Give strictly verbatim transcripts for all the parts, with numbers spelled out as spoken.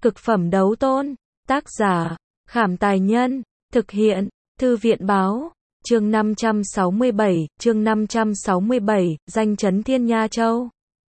Cực phẩm đấu tôn. Tác giả, Khảm Tài Nhân. Thực hiện, Thư viện Báo. Chương năm trăm sáu mươi bảy, chương năm trăm sáu mươi bảy, danh chấn Thiên Nha Châu.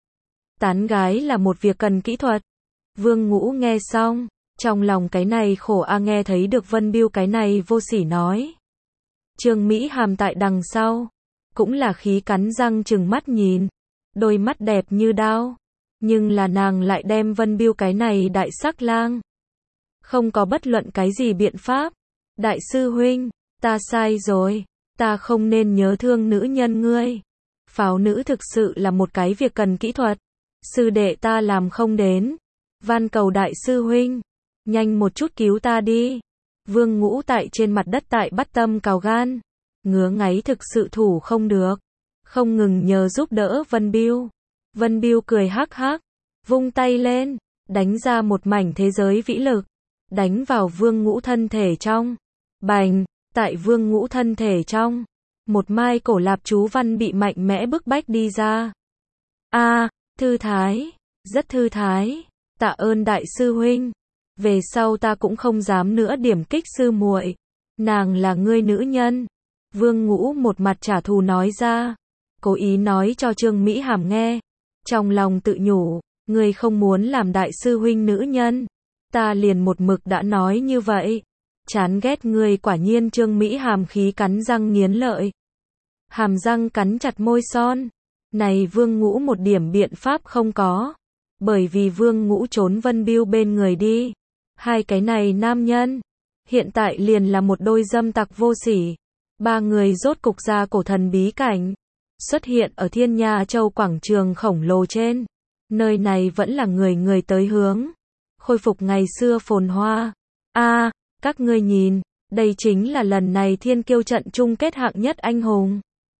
Tán gái là một việc cần kỹ thuật. Vương Ngũ nghe xong, trong lòng cái này khổ a, nghe thấy được Vân Biêu cái này vô sỉ nói. Trương Mỹ Hàm tại đằng sau, cũng là khí cắn răng trừng mắt nhìn, đôi mắt đẹp như đao, nhưng là nàng lại đem Vân Biêu cái này đại sắc lang. Không có bất luận cái gì biện pháp. Đại sư huynh, ta sai rồi, ta không nên nhớ thương nữ nhân ngươi. Pháo nữ thực sự là một cái việc cần kỹ thuật. Sư đệ ta làm không đến. Van cầu đại sư huynh, nhanh một chút cứu ta đi. Vương Ngũ tại trên mặt đất tại bắt tâm cào gan. Ngứa ngáy thực sự thủ không được. Không ngừng nhờ giúp đỡ Vân Biêu. Vân Biêu cười hắc hắc, vung tay lên, đánh ra một mảnh thế giới vĩ lực. Đánh vào Vương Ngũ thân thể trong. Bành, tại Vương Ngũ thân thể trong. Một mai cổ lạp chú văn bị mạnh mẽ bức bách đi ra. A, à, thư thái, rất thư thái. Tạ ơn đại sư huynh. Về sau ta cũng không dám nữa điểm kích sư muội. Nàng là ngươi nữ nhân. Vương Ngũ một mặt trả thù nói ra. Cố ý nói cho Trương Mỹ Hàm nghe. Trong lòng tự nhủ, ngươi không muốn làm đại sư huynh nữ nhân. Ta liền một mực đã nói như vậy. Chán ghét ngươi, quả nhiên. Trương Mỹ Hàm khí cắn răng nghiến lợi. Hàm răng cắn chặt môi son. Này Vương Ngũ một điểm biện pháp không có. Bởi vì Vương Ngũ trốn Vân Biêu bên người đi. Hai cái này nam nhân, hiện tại liền là một đôi dâm tặc vô sỉ. Ba người rốt cục ra cổ thần bí cảnh. Xuất hiện ở Thiên Nha Châu quảng trường khổng lồ trên. Nơi này vẫn là người người tới hướng. Khôi phục ngày xưa phồn hoa. A, à, các ngươi nhìn, đây chính là lần này thiên kiêu trận chung kết hạng nhất anh hùng.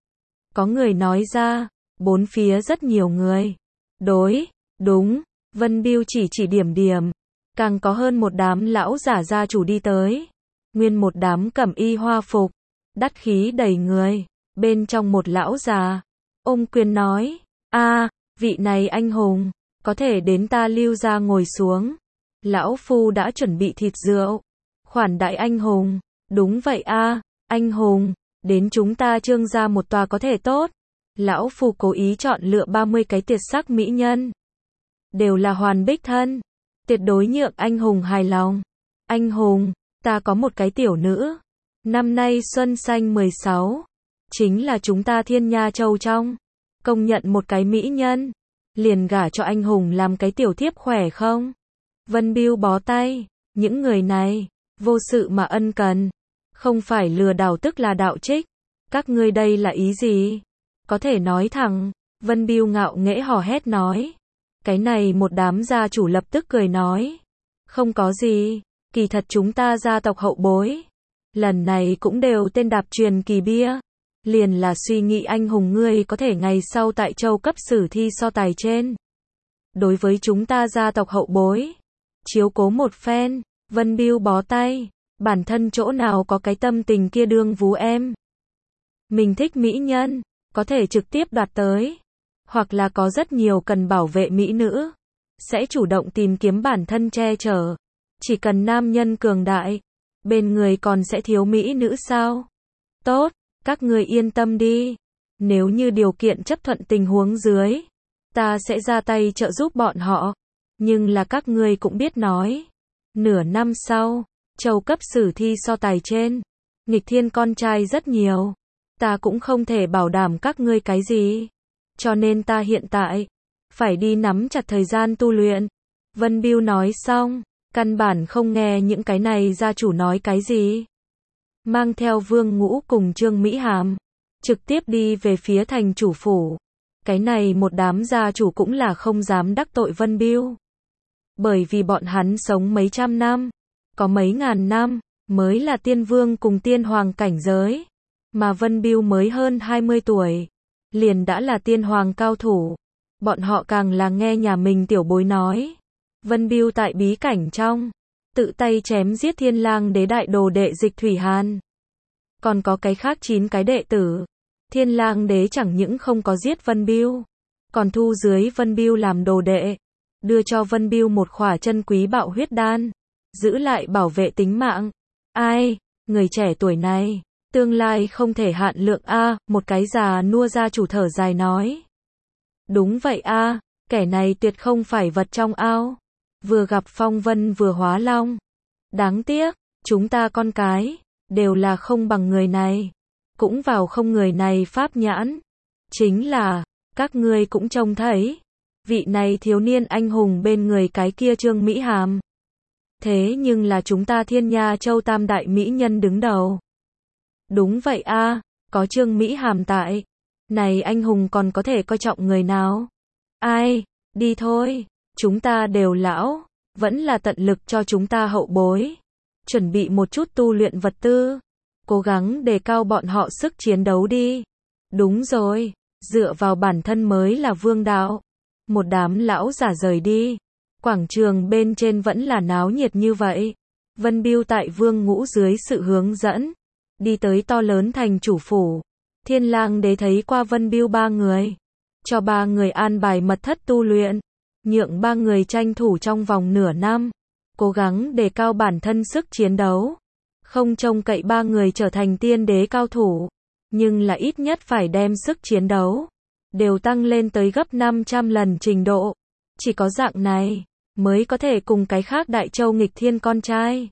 Có người nói ra, bốn phía rất nhiều người. Đối, đúng, Vân Biêu chỉ chỉ điểm điểm. Càng có hơn một đám lão giả gia chủ đi tới. Nguyên một đám cẩm y hoa phục. Đắt khí đầy người. Bên trong một lão già ôm quyền nói. A, à, vị này anh hùng, có thể đến ta Lưu gia ngồi xuống. Lão phu đã chuẩn bị thịt rượu. Khoản đại anh hùng. Đúng vậy a, à, anh hùng, đến chúng ta Trương gia một tòa có thể tốt. Lão phu cố ý chọn lựa ba mươi cái tuyệt sắc mỹ nhân. Đều là hoàn bích thân. Tuyệt đối nhượng anh hùng hài lòng. Anh hùng, ta có một cái tiểu nữ. Năm nay xuân xanh mười sáu. Chính là chúng ta Thiên Nha Châu trong. Công nhận một cái mỹ nhân. Liền gả cho anh hùng làm cái tiểu thiếp khỏe không? Vân Biêu bó tay. Những người này, vô sự mà ân cần. Không phải lừa đảo tức là đạo trích. Các ngươi đây là ý gì? Có thể nói thẳng. Vân Biêu ngạo nghễ hò hét nói. Cái này một đám gia chủ lập tức cười nói. Không có gì, kỳ thật chúng ta gia tộc hậu bối. Lần này cũng đều tên đạp truyền kỳ bia. Liền là suy nghĩ anh hùng ngươi có thể ngày sau tại châu cấp sử thi so tài trên. Đối với chúng ta gia tộc hậu bối. Chiếu cố một phen, Vân Biêu bó tay. Bản thân chỗ nào có cái tâm tình kia đương vú em. Mình thích mỹ nhân, có thể trực tiếp đoạt tới. Hoặc là có rất nhiều cần bảo vệ mỹ nữ. Sẽ chủ động tìm kiếm bản thân che chở. Chỉ cần nam nhân cường đại. Bên người còn sẽ thiếu mỹ nữ sao? Tốt, các người yên tâm đi. Nếu như điều kiện chấp thuận tình huống dưới. Ta sẽ ra tay trợ giúp bọn họ. Nhưng là các ngươi cũng biết nói. Nửa năm sau, châu cấp sử thi so tài trên. Nghịch thiên con trai rất nhiều. Ta cũng không thể bảo đảm các ngươi cái gì. Cho nên ta hiện tại, phải đi nắm chặt thời gian tu luyện. Vân Biêu nói xong, căn bản không nghe những cái này gia chủ nói cái gì. Mang theo Vương Ngũ cùng Trương Mỹ Hàm, trực tiếp đi về phía thành chủ phủ. Cái này một đám gia chủ cũng là không dám đắc tội Vân Biêu. Bởi vì bọn hắn sống mấy trăm năm, có mấy ngàn năm, mới là tiên vương cùng tiên hoàng cảnh giới. Mà Vân Biêu mới hơn hai mươi tuổi. Liền đã là tiên hoàng cao thủ. Bọn họ càng là nghe nhà mình tiểu bối nói. Vân Biêu tại bí cảnh trong. Tự tay chém giết Thiên Lang đế đại đồ đệ Dịch Thủy Hàn. Còn có cái khác chín cái đệ tử. Thiên Lang đế chẳng những không có giết Vân Biêu. Còn thu dưới Vân Biêu làm đồ đệ. đưa cho Vân Bưu một khỏa chân quý bạo huyết đan, giữ lại bảo vệ tính mạng. Ai, người trẻ tuổi này, tương lai không thể hạn lượng a, một cái già nua gia chủ thở dài nói. Đúng vậy a, kẻ này tuyệt không phải vật trong ao. Vừa gặp phong vân vừa hóa long. Đáng tiếc, chúng ta con cái, đều là không bằng người này. Cũng vào không người này pháp nhãn. Chính là, các ngươi cũng trông thấy. Vị này thiếu niên anh hùng bên người cái kia Trương Mỹ Hàm. Thế nhưng là chúng ta Thiên Nha Châu tam đại mỹ nhân đứng đầu. Đúng vậy a, có Trương Mỹ Hàm tại. Này anh hùng còn có thể coi trọng người nào? Ai, đi thôi, chúng ta đều lão, vẫn là tận lực cho chúng ta hậu bối. Chuẩn bị một chút tu luyện vật tư, cố gắng đề cao bọn họ sức chiến đấu đi. Đúng rồi, dựa vào bản thân mới là vương đạo. Một đám lão giả rời đi. Quảng trường bên trên vẫn là náo nhiệt như vậy. Vân Bưu tại Vương Ngũ dưới sự hướng dẫn, đi tới to lớn thành chủ phủ. Thiên Lang Đế thấy qua Vân Bưu ba người, cho ba người an bài mật thất tu luyện, nhượng ba người tranh thủ trong vòng nửa năm, cố gắng đề cao bản thân sức chiến đấu. Không trông cậy ba người trở thành tiên đế cao thủ, nhưng là ít nhất phải đem sức chiến đấu đều tăng lên tới gấp năm trăm lần trình độ. Chỉ có dạng này mới có thể cùng cái khác Đại Châu nghịch thiên con trai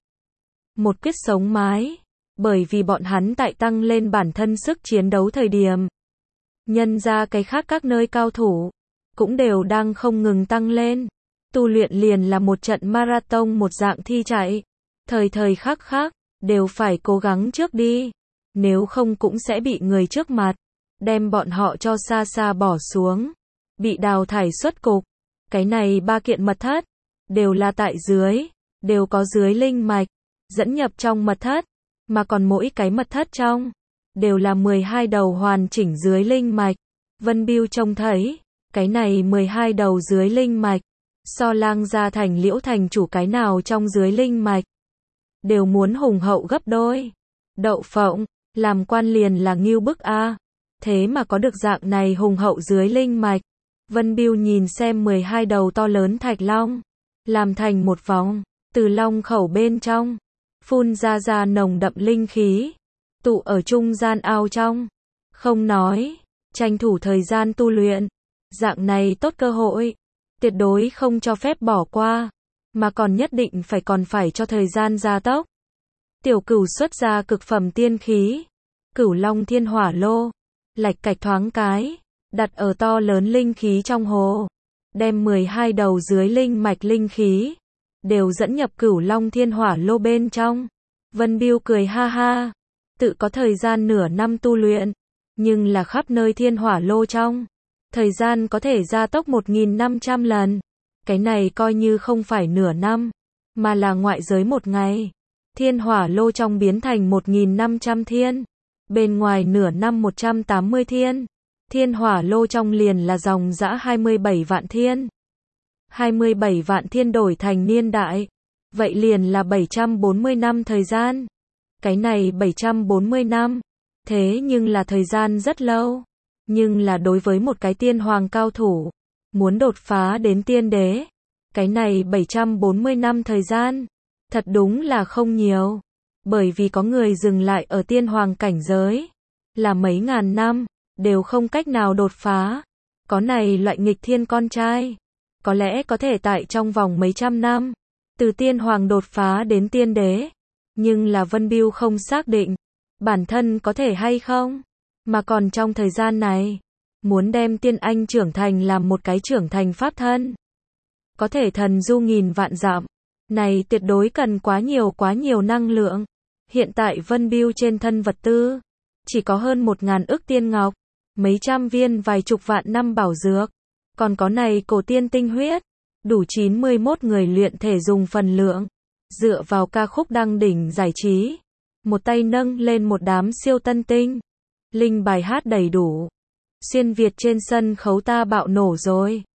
một quyết sống mái, bởi vì bọn hắn tại tăng lên bản thân sức chiến đấu thời điểm, nhân ra cái khác các nơi cao thủ cũng đều đang không ngừng tăng lên. Tu luyện liền là một trận marathon một dạng thi chạy, thời thời khắc khắc đều phải cố gắng trước đi, nếu không cũng sẽ bị người trước mặt đem bọn họ cho xa xa bỏ xuống, bị đào thải xuất cục. Cái này ba kiện mật thất đều là tại dưới, đều có dưới linh mạch dẫn nhập trong mật thất, mà còn mỗi cái mật thất trong đều là mười hai đầu hoàn chỉnh dưới linh mạch. Vân Bưu trông thấy, cái này mười hai đầu dưới linh mạch, so Lang gia thành Liễu thành chủ cái nào trong dưới linh mạch đều muốn hùng hậu gấp đôi. Đậu phộng, làm quan liền là ngưu bức a, thế mà có được dạng này hùng hậu dưới linh mạch. Vân Bưu nhìn xem mười hai đầu to lớn thạch long, làm thành một vòng, từ long khẩu bên trong phun ra ra nồng đậm linh khí, tụ ở trung gian ao trong. Không nói, tranh thủ thời gian tu luyện, dạng này tốt cơ hội, tuyệt đối không cho phép bỏ qua, mà còn nhất định phải còn phải cho thời gian gia tốc. Tiểu Cửu xuất ra cực phẩm tiên khí, Cửu Long Thiên Hỏa Lô, lạch cạch thoáng cái, đặt ở to lớn linh khí trong hồ, đem mười hai đầu dưới linh mạch linh khí đều dẫn nhập Cửu Long Thiên Hỏa Lô bên trong. Vân Bưu cười ha ha, tự có thời gian nửa năm tu luyện, nhưng là khắp nơi Thiên Hỏa Lô trong, thời gian có thể gia tốc một nghìn năm trăm lần. Cái này coi như không phải nửa năm, mà là ngoại giới một ngày. Thiên Hỏa Lô trong biến thành một nghìn năm trăm thiên, bên ngoài nửa năm một trăm tám mươi thiên. Thiên Hỏa Lô trong liền là dòng dã hai mươi bảy vạn thiên. hai mươi bảy vạn thiên đổi thành niên đại, vậy liền là bảy trăm bốn mươi năm thời gian. Cái này bảy trăm bốn mươi năm, thế nhưng là thời gian rất lâu. Nhưng là đối với một cái tiên hoàng cao thủ, muốn đột phá đến tiên đế, cái này bảy trăm bốn mươi năm thời gian, thật đúng là không nhiều. Bởi vì có người dừng lại ở tiên hoàng cảnh giới, là mấy ngàn năm, đều không cách nào đột phá. Có này loại nghịch thiên con trai, có lẽ có thể tại trong vòng mấy trăm năm, từ tiên hoàng đột phá đến tiên đế. Nhưng là Vân Bưu không xác định, bản thân có thể hay không. Mà còn trong thời gian này, muốn đem tiên anh trưởng thành làm một cái trưởng thành pháp thân, có thể thần du nghìn vạn dặm, này tuyệt đối cần quá nhiều quá nhiều năng lượng. Hiện tại Vân Bưu trên thân vật tư, chỉ có hơn một ngàn ức tiên ngọc, mấy trăm viên vài chục vạn năm bảo dược, còn có này cổ tiên tinh huyết, đủ chín mươi mốt người luyện thể dùng phần lượng. Dựa vào ca khúc đăng đỉnh giải trí, một tay nâng lên một đám siêu tân tinh, linh bài hát đầy đủ. Xuyên Việt trên sân khấu ta bạo nổ rồi.